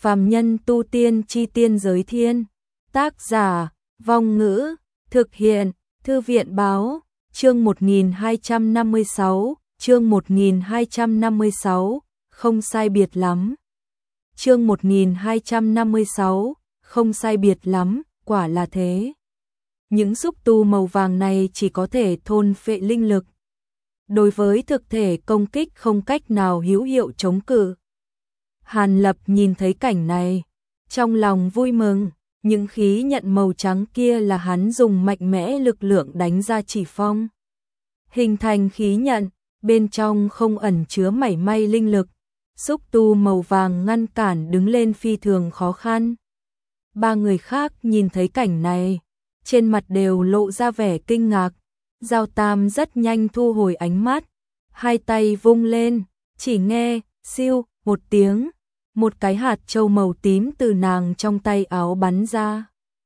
Phàm nhân tu tiên chi tiên giới thiên. Tác giả, Vong Ngữ, thực hiện, Thư viện báo, chương 1256, chương 1256, không sai biệt lắm. Chương 1256, không sai biệt lắm, quả là thế. Những xúc tu màu vàng này chỉ có thể thôn phệ linh lực. Đối với thực thể công kích không cách nào hữu hiệu chống cự. Hàn Lập nhìn thấy cảnh này, trong lòng vui mừng, những khí nhận màu trắng kia là hắn dùng mạnh mẽ lực lượng đánh ra chỉ phong. Hình thành khí nhận, bên trong không ẩn chứa mảy may linh lực, xúc tu màu vàng ngăn cản đứng lên phi thường khó khăn. Ba người khác nhìn thấy cảnh này, trên mặt đều lộ ra vẻ kinh ngạc. Giao Tam rất nhanh thu hồi ánh mắt, hai tay vung lên, chỉ nghe siêu một tiếng, một cái hạt châu màu tím từ nàng trong tay áo bắn ra.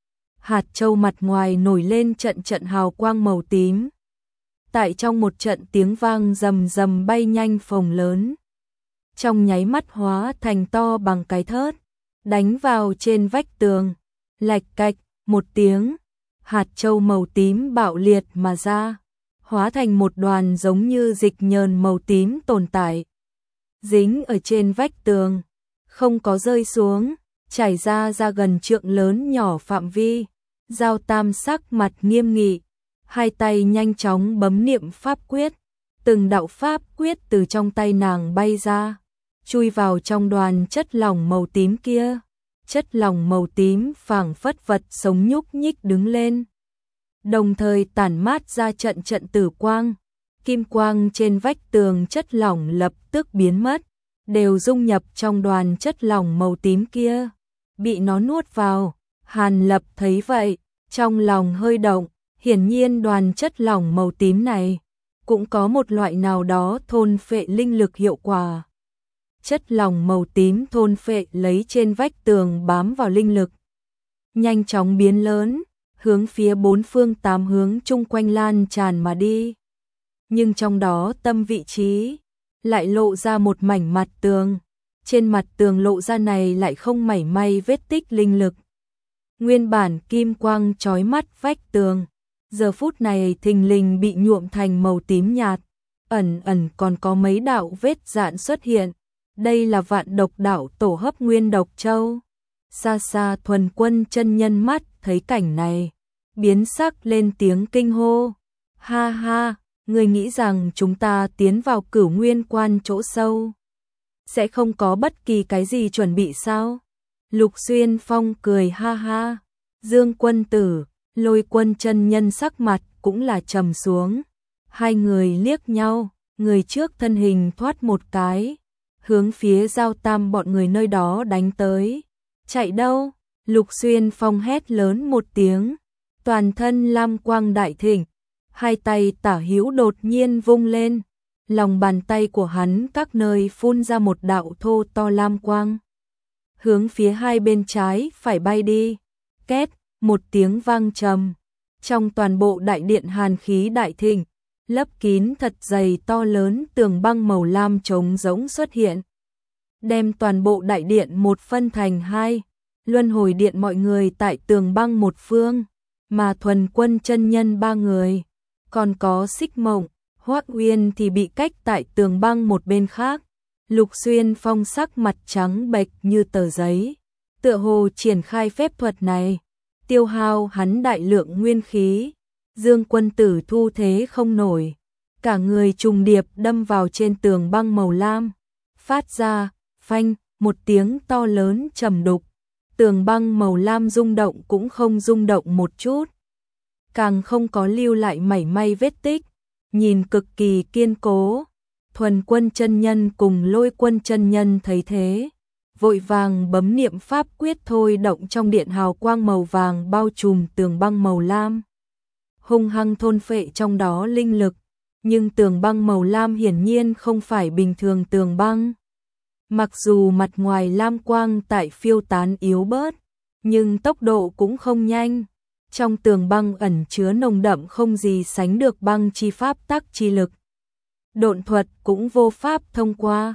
Hạt châu mặt ngoài nổi lên trận trận hào quang màu tím. Tại trong một trận tiếng vang rầm rầm bay nhanh phồng lớn. Trong nháy mắt hóa thành to bằng cái thớt, đánh vào trên vách tường, lạch cạch một tiếng. Hạt châu màu tím bạo liệt mà ra, hóa thành một đoàn giống như dịch nhờn màu tím tồn tại. Dính ở trên vách tường, không có rơi xuống, chảy ra gần trượng lớn nhỏ phạm vi. Giao Tam sắc mặt nghiêm nghị, hai tay nhanh chóng bấm niệm pháp quyết. Từng đạo pháp quyết từ trong tay nàng bay ra, chui vào trong đoàn chất lỏng màu tím kia. Chất lỏng màu tím phảng phất vật sống nhúc nhích đứng lên, đồng thời tản mát ra trận trận tử quang. Kim quang trên vách tường chất lỏng lập tức biến mất, đều dung nhập trong đoàn chất lỏng màu tím kia, bị nó nuốt vào. Hàn Lập thấy vậy, trong lòng hơi động, hiển nhiên đoàn chất lỏng màu tím này cũng có một loại nào đó thôn phệ linh lực hiệu quả. Chất lỏng màu tím thôn phệ lấy trên vách tường bám vào linh lực, nhanh chóng biến lớn, hướng phía bốn phương tám hướng chung quanh lan tràn mà đi. Nhưng trong đó tâm vị trí lại lộ ra một mảnh mặt tường, trên mặt tường lộ ra này lại không mảy may vết tích linh lực. Nguyên bản kim quang chói mắt vách tường, giờ phút này thình lình bị nhuộm thành màu tím nhạt, ẩn ẩn còn có mấy đạo vết rạn xuất hiện. Đây là Vạn Độc Đạo tổ hấp nguyên độc châu. Xa xa Thuần Quân chân nhân mắt thấy cảnh này, biến sắc lên tiếng kinh hô. Ha ha, người nghĩ rằng chúng ta tiến vào Cửu Nguyên Quan chỗ sâu sẽ không có bất kỳ cái gì chuẩn bị sao? Lục Xuyên Phong cười ha ha. Dương Quân Tử, Lôi Quân chân nhân sắc mặt cũng là trầm xuống. Hai người liếc nhau, người trước thân hình thoát một cái, hướng phía Giao Tam bọn người nơi đó đánh tới. Chạy đâu? Lục Xuyên Phong hét lớn một tiếng, toàn thân lam quang đại thịnh, hai tay tả hữu đột nhiên vung lên, lòng bàn tay của hắn các nơi phun ra một đạo thô to lam quang, hướng phía hai bên trái phải bay đi. Két, một tiếng vang trầm, trong toàn bộ đại điện hàn khí đại thịnh, lấp kín thật dày to lớn tường băng màu lam trống rỗng xuất hiện, đem toàn bộ đại điện một phân thành hai. Luân Hồi Điện mọi người tại tường băng một phương, mà Thuần Quân chân nhân ba người, còn có Xích Mộng, Hoắc Uyên thì bị cách tại tường băng một bên khác. Lục Xuyên Phong sắc mặt trắng bệch như tờ giấy, tựa hồ triển khai phép thuật này tiêu hao hắn đại lượng nguyên khí. Dương Quân Tử thu thế không nổi, cả người trùng điệp đâm vào trên tường băng màu lam, phát ra phanh một tiếng to lớn trầm đục. Tường băng màu lam rung động cũng không rung động một chút, càng không có lưu lại mảy may vết tích, nhìn cực kỳ kiên cố. Thuần Quân chân nhân cùng Lôi Quân chân nhân thấy thế, vội vàng bấm niệm pháp quyết thôi động trong điện hào quang màu vàng bao trùm tường băng màu lam, hung hăng thôn phệ trong đó linh lực. Nhưng tường băng màu lam hiển nhiên không phải bình thường tường băng. Mặc dù mặt ngoài lam quang tại phiêu tán yếu bớt, nhưng tốc độ cũng không nhanh. Trong tường băng ẩn chứa nồng đậm không gì sánh được băng chi pháp tắc chi lực. Độn thuật cũng vô pháp thông qua.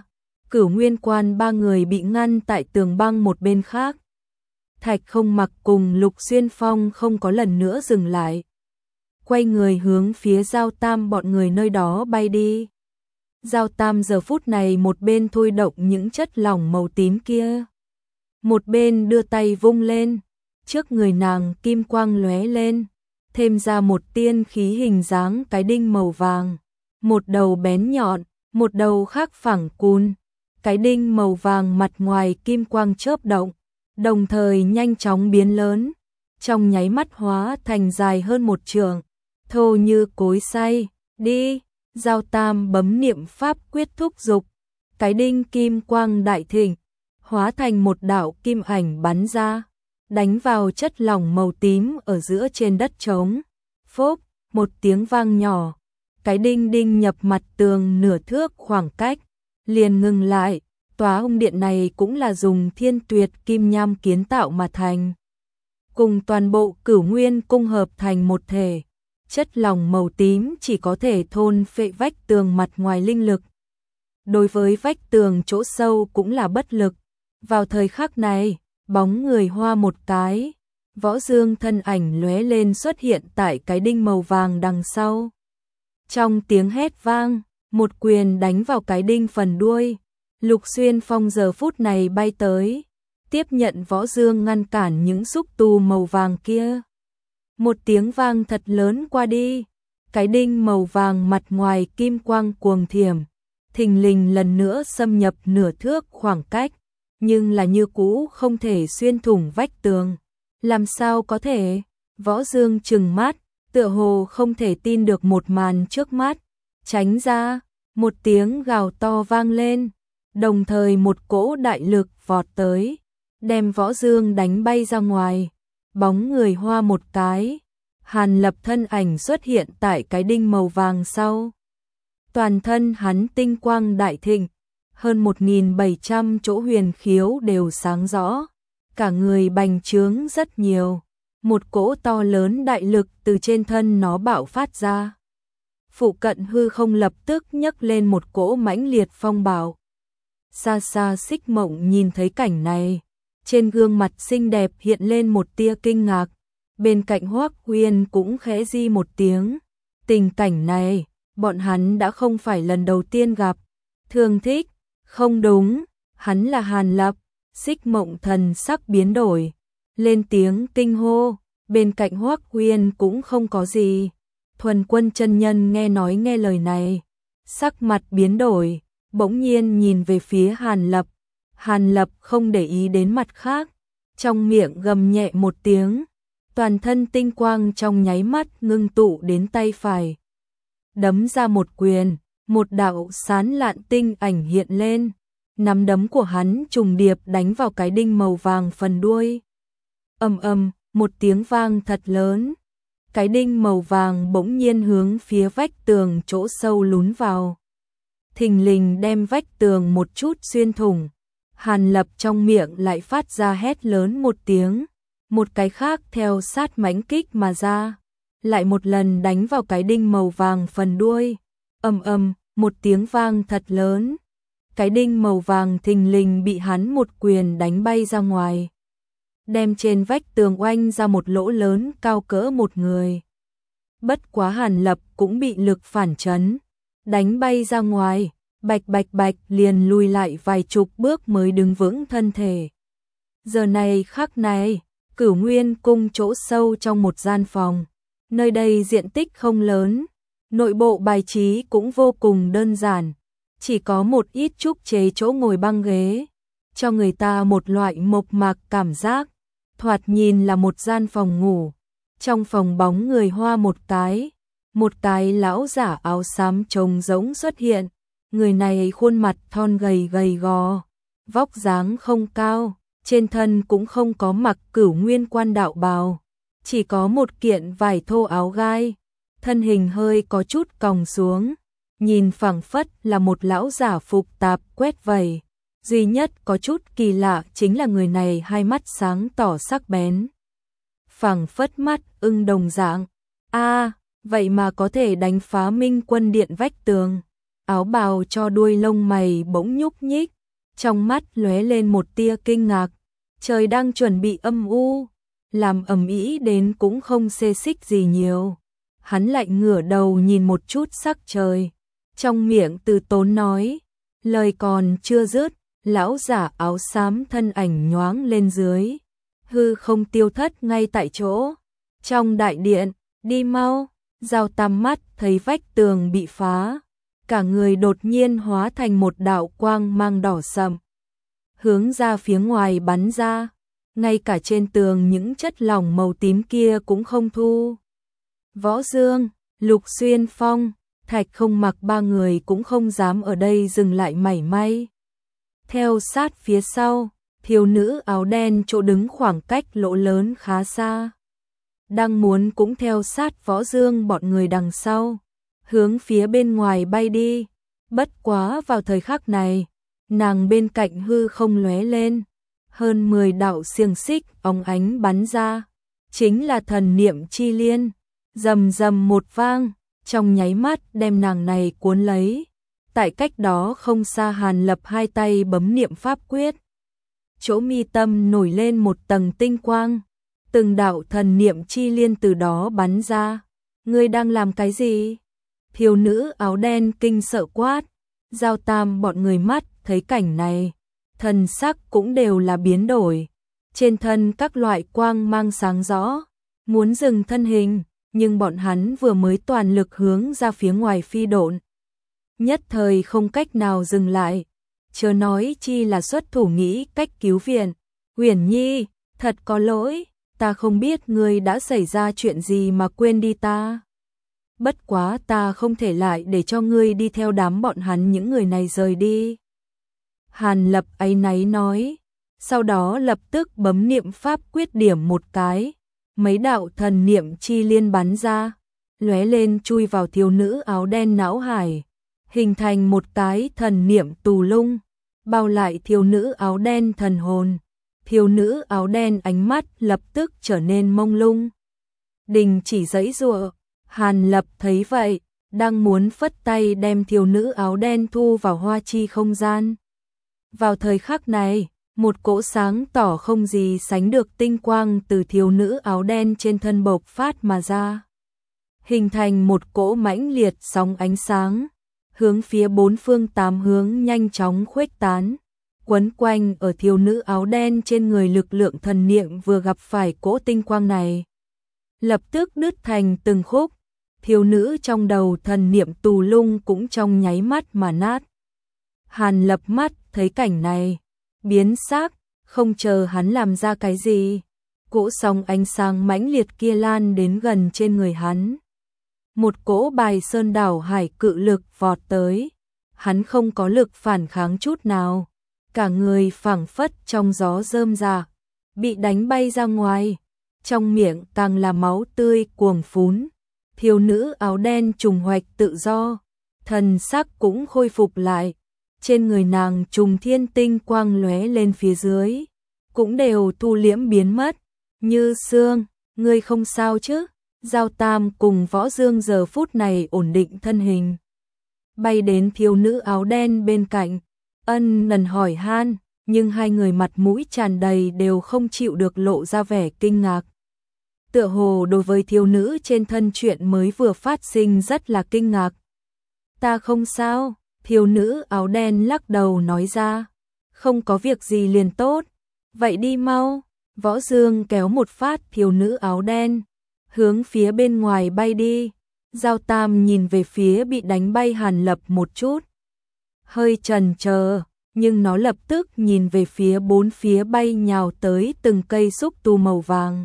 Cửu Nguyên Quan ba người bị ngăn tại tường băng một bên khác. Thạch Không Mặc cùng Lục Xuyên Phong không có lần nữa dừng lại. Quay người hướng phía Giao Tam bọn người nơi đó bay đi. Giao Tam giờ phút này một bên thôi động những chất lỏng màu tím kia, một bên đưa tay vung lên, trước người nàng kim quang lóe lên, thêm ra một tiên khí hình dáng cái đinh màu vàng, một đầu bén nhọn, một đầu khác phẳng cùn. Cái đinh màu vàng mặt ngoài kim quang chớp động, đồng thời nhanh chóng biến lớn, trong nháy mắt hóa thành dài hơn một trượng, thô như cối xay. Đi! Giao Tam bấm niệm pháp quyết thúc dục, cái đinh kim quang đại thịnh, hóa thành một đạo kim ảnh bắn ra, đánh vào chất lỏng màu tím ở giữa trên đất trống. Phốc, một tiếng vang nhỏ, cái đinh đinh nhập mặt tường nửa thước khoảng cách, liền ngừng lại. Tòa ông điện này cũng là dùng thiên tuyệt kim nham kiến tạo mà thành, cùng toàn bộ Cửu Nguyên cung hợp thành một thể. Chất lỏng màu tím chỉ có thể thôn phệ vách tường mặt ngoài linh lực, đối với vách tường chỗ sâu cũng là bất lực. Vào thời khắc này, bóng người hoa một cái, Võ Dương thân ảnh lóe lên xuất hiện tại cái đinh màu vàng đằng sau. Trong tiếng hét vang, một quyền đánh vào cái đinh phần đuôi. Lục Xuyên Phong giờ phút này bay tới, tiếp nhận Võ Dương ngăn cản những xúc tu màu vàng kia. Một tiếng vang thật lớn qua đi, cái đinh màu vàng mặt ngoài kim quang cuồng thiểm, thình lình lần nữa xâm nhập nửa thước khoảng cách, nhưng là như cũ không thể xuyên thủng vách tường. Làm sao có thể? Võ Dương trừng mắt, tựa hồ không thể tin được một màn trước mắt. Tránh ra, một tiếng gào to vang lên, đồng thời một cỗ đại lực vọt tới, đem Võ Dương đánh bay ra ngoài. Bóng người hoa một cái, Hàn Lập thân ảnh xuất hiện tại cái đinh màu vàng sau. Toàn thân hắn tinh quang đại thịnh, hơn 1700 chỗ huyền khiếu đều sáng rõ, cả người bành trướng rất nhiều, một cỗ to lớn đại lực từ trên thân nó bạo phát ra. Phụ cận hư không lập tức nhấc lên một cỗ mãnh liệt phong bạo. Xa xa Xích Mộng nhìn thấy cảnh này, trên gương mặt xinh đẹp hiện lên một tia kinh ngạc, bên cạnh Hoắc Huyền cũng khẽ di một tiếng. Tình cảnh này, bọn hắn đã không phải lần đầu tiên gặp. Thương Thích, không đúng, hắn là Hàn Lập. Xích Mộng thần sắc biến đổi, lên tiếng kinh hô, bên cạnh Hoắc Huyền cũng không có gì. Thuần Quân chân nhân nghe nói nghe lời này, sắc mặt biến đổi, bỗng nhiên nhìn về phía Hàn Lập. Hàn Lập không để ý đến mặt khác, trong miệng gầm nhẹ một tiếng, toàn thân tinh quang trong nháy mắt ngưng tụ đến tay phải. Đấm ra một quyền, một đạo sán lạn tinh ảnh hiện lên, nắm đấm của hắn trùng điệp đánh vào cái đinh màu vàng phần đuôi. Ầm ầm, một tiếng vang thật lớn, cái đinh màu vàng bỗng nhiên hướng phía vách tường chỗ sâu lún vào, thình lình đem vách tường một chút xuyên thủng. Hàn Lập trong miệng lại phát ra hét lớn một tiếng, một cái khác theo sát mãnh kích mà ra, lại một lần đánh vào cái đinh màu vàng phần đuôi. Ầm ầm, một tiếng vang thật lớn, cái đinh màu vàng thình lình bị hắn một quyền đánh bay ra ngoài, đem trên vách tường oanh ra một lỗ lớn cao cỡ một người. Bất quá Hàn Lập cũng bị lực phản chấn, đánh bay ra ngoài, bạch bạch bạch liền lùi lại vài chục bước mới đứng vững thân thể. Giờ này khắc này, Cửu Nguyên cung chỗ sâu trong một gian phòng, nơi đây diện tích không lớn, nội bộ bài trí cũng vô cùng đơn giản, chỉ có một ít trúc chế chỗ ngồi băng ghế, cho người ta một loại mộc mạc cảm giác, thoạt nhìn là một gian phòng ngủ. Trong phòng bóng người hoa một cái lão giả áo xám trông rỗng xuất hiện. Người này khuôn mặt thon gầy gầy gò, vóc dáng không cao, trên thân cũng không có mặc Cửu Nguyên quan đạo bào, chỉ có một kiện vải thô áo gai, thân hình hơi có chút còng xuống, nhìn phảng phất là một lão giả phục tạp quét vẩy. Duy nhất có chút kỳ lạ chính là người này hai mắt sáng tỏ sắc bén, phảng phất mắt ưng đồng dạng. Vậy mà có thể đánh phá Minh Quân điện vách tường. Áo bào cho đuôi lông mày bỗng nhúc nhích, trong mắt lóe lên một tia kinh ngạc. Trời đang chuẩn bị âm u, làm ầm ĩ đến cũng không xê xích gì nhiều. Hắn lạnh ngửa đầu nhìn một chút sắc trời, trong miệng từ tốn nói, lời còn chưa dứt, lão giả áo xám thân ảnh nhoáng lên dưới, hư không tiêu thất ngay tại chỗ. Trong đại điện, đi mau, Giao Tam mắt thấy vách tường bị phá, cả người đột nhiên hóa thành một đạo quang mang đỏ sậm, hướng ra phía ngoài bắn ra, ngay cả trên tường những chất lỏng màu tím kia cũng không thu. Võ Dương, Lục Xuyên Phong, Thạch Không Mặc ba người cũng không dám ở đây dừng lại mảy may. Theo sát phía sau, thiếu nữ áo đen chỗ đứng khoảng cách lỗ lớn khá xa, đang muốn cũng theo sát Võ Dương bọn người đằng sau, hướng phía bên ngoài bay đi. Bất quá vào thời khắc này, nàng bên cạnh hư không lóe lên, hơn 10 đạo xiềng xích óng ánh bắn ra, chính là thần niệm chi liên, rầm rầm một vang, trong nháy mắt đem nàng này cuốn lấy. Tại cách đó không xa Hàn Lập hai tay bấm niệm pháp quyết, chỗ mi tâm nổi lên một tầng tinh quang, từng đạo thần niệm chi liên từ đó bắn ra. Ngươi đang làm cái gì? Thiếu nữ áo đen kinh sợ quát. Giao Tam bọn người mắt thấy cảnh này, thần sắc cũng đều là biến đổi, trên thân các loại quang mang sáng rõ, muốn dừng thân hình, nhưng bọn hắn vừa mới toàn lực hướng ra phía ngoài phi độn, nhất thời không cách nào dừng lại, chớ nói chi là xuất thủ nghĩ cách cứu viện. Uyển Nhi, thật có lỗi, ta không biết ngươi đã xảy ra chuyện gì mà quên đi ta. Bất quá ta không thể lại để cho ngươi đi theo đám bọn hắn những người này rời đi. Hàn Lập áy náy nói, sau đó lập tức bấm niệm pháp quyết điểm một cái, mấy đạo thần niệm chi liên bắn ra, lóe lên chui vào thiếu nữ áo đen não hải, hình thành một cái thần niệm tù lung, bao lại thiếu nữ áo đen thần hồn. Thiếu nữ áo đen ánh mắt lập tức trở nên mông lung, đình chỉ giãy giụa. Hàn Lập thấy vậy, đang muốn phất tay đem thiếu nữ áo đen thu vào hoa chi không gian. Vào thời khắc này, một cỗ sáng tỏ không gì sánh được tinh quang từ thiếu nữ áo đen trên thân bộc phát mà ra, hình thành một cỗ mãnh liệt sóng ánh sáng, hướng phía bốn phương tám hướng nhanh chóng khuếch tán, quấn quanh ở thiếu nữ áo đen trên người. Lực lượng thần niệm vừa gặp phải cỗ tinh quang này, lập tức đứt thành từng khúc, thiếu nữ trong đầu thần niệm tù lung cũng trong nháy mắt mà nát. Hàn Lập mắt thấy cảnh này, biến sắc, không chờ hắn làm ra cái gì, cỗ sóng ánh sáng mãnh liệt kia lan đến gần trên người hắn. Một cỗ bài sơn đảo hải cự lực vọt tới, hắn không có lực phản kháng chút nào, cả người phảng phất trong gió rơm rạ, bị đánh bay ra ngoài, trong miệng càng là máu tươi cuồng phún. Thiếu nữ áo đen trùng hoạch tự do, thần sắc cũng khôi phục lại, trên người nàng trùng thiên tinh quang lóe lên phía dưới, cũng đều thu liễm biến mất. Như Sương, ngươi không sao chứ? Giao Tam cùng Võ Dương giờ phút này ổn định thân hình, bay đến thiếu nữ áo đen bên cạnh, ân cần hỏi han, nhưng hai người mặt mũi tràn đầy đều không chịu được lộ ra vẻ kinh ngạc. Tựa hồ đối với thiếu nữ trên thân chuyện mới vừa phát sinh rất là kinh ngạc. Ta không sao, thiếu nữ áo đen lắc đầu nói ra, không có việc gì liền tốt, vậy đi mau. Võ Dương kéo một phát thiếu nữ áo đen, hướng phía bên ngoài bay đi. Giao Tam nhìn về phía bị đánh bay Hàn Lập một chút, hơi chần chờ, nhưng nó lập tức nhìn về phía bốn phía bay nhào tới từng cây xúc tu màu vàng,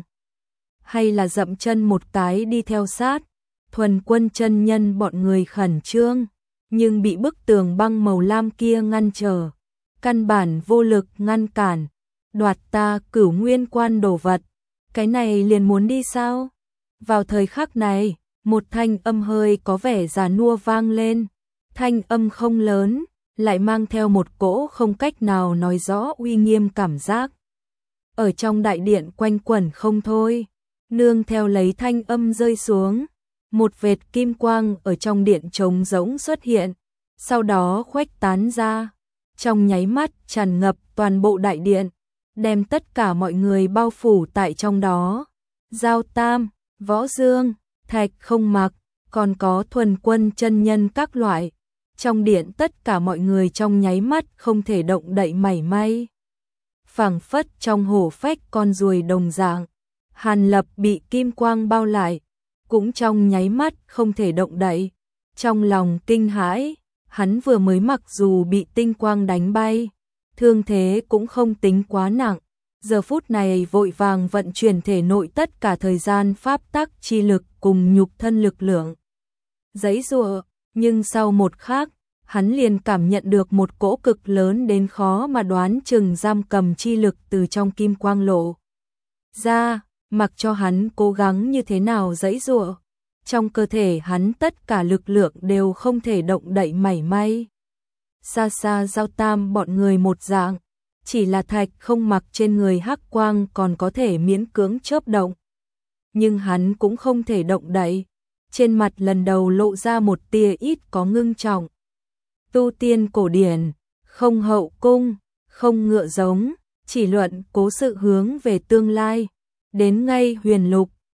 hay là dậm chân một cái đi theo sát. Thuần Quân chân nhân bọn người khẩn trương, nhưng bị bức tường băng màu lam kia ngăn trở, căn bản vô lực ngăn cản. Đoạt ta Cửu Nguyên Quan đồ vật, cái này liền muốn đi sao? Vào thời khắc này, một thanh âm hơi có vẻ già nua vang lên, thanh âm không lớn, lại mang theo một cỗ không cách nào nói rõ uy nghiêm cảm giác. Ở trong đại điện quanh quẩn không thôi, nương theo lấy thanh âm rơi xuống, một vệt kim quang ở trong điện trống rỗng xuất hiện, sau đó khuếch tán ra, trong nháy mắt tràn ngập toàn bộ đại điện, đem tất cả mọi người bao phủ tại trong đó. Giao Tam, Võ Dương, Thạch Không Mặc, còn có Thuần Quân chân nhân các loại. Trong điện tất cả mọi người trong nháy mắt không thể động đậy mảy may. Phảng phất trong hổ phách con ruồi đồng dạng. Hàn Lập bị kim quang bao lại, cũng trong nháy mắt không thể động đậy. Trong lòng kinh hãi, hắn vừa mới mặc dù bị tinh quang đánh bay, thương thế cũng không tính quá nặng. Giờ phút này vội vàng vận chuyển thể nội tất cả thời gian pháp tắc chi lực cùng nhục thân lực lượng. Giãy giụa, nhưng sau một khắc, hắn liền cảm nhận được một cỗ cực lớn đến khó mà đoán chừng giam cầm chi lực từ trong kim quang lộ ra, mặc cho hắn cố gắng như thế nào giãy giụa, trong cơ thể hắn tất cả lực lượng đều không thể động đậy mảy may. Xa xa Giao Tam bọn người một dạng, chỉ là Thạch Không Mặc trên người hắc quang còn có thể miễn cưỡng chớp động, nhưng hắn cũng không thể động đậy. Trên mặt lần đầu lộ ra một tia ít có ngưng trọng. Tu tiên cổ điển, không hậu cung, không ngựa giống, chỉ luận cố sự hướng về tương lai. Đến ngay huyền lục,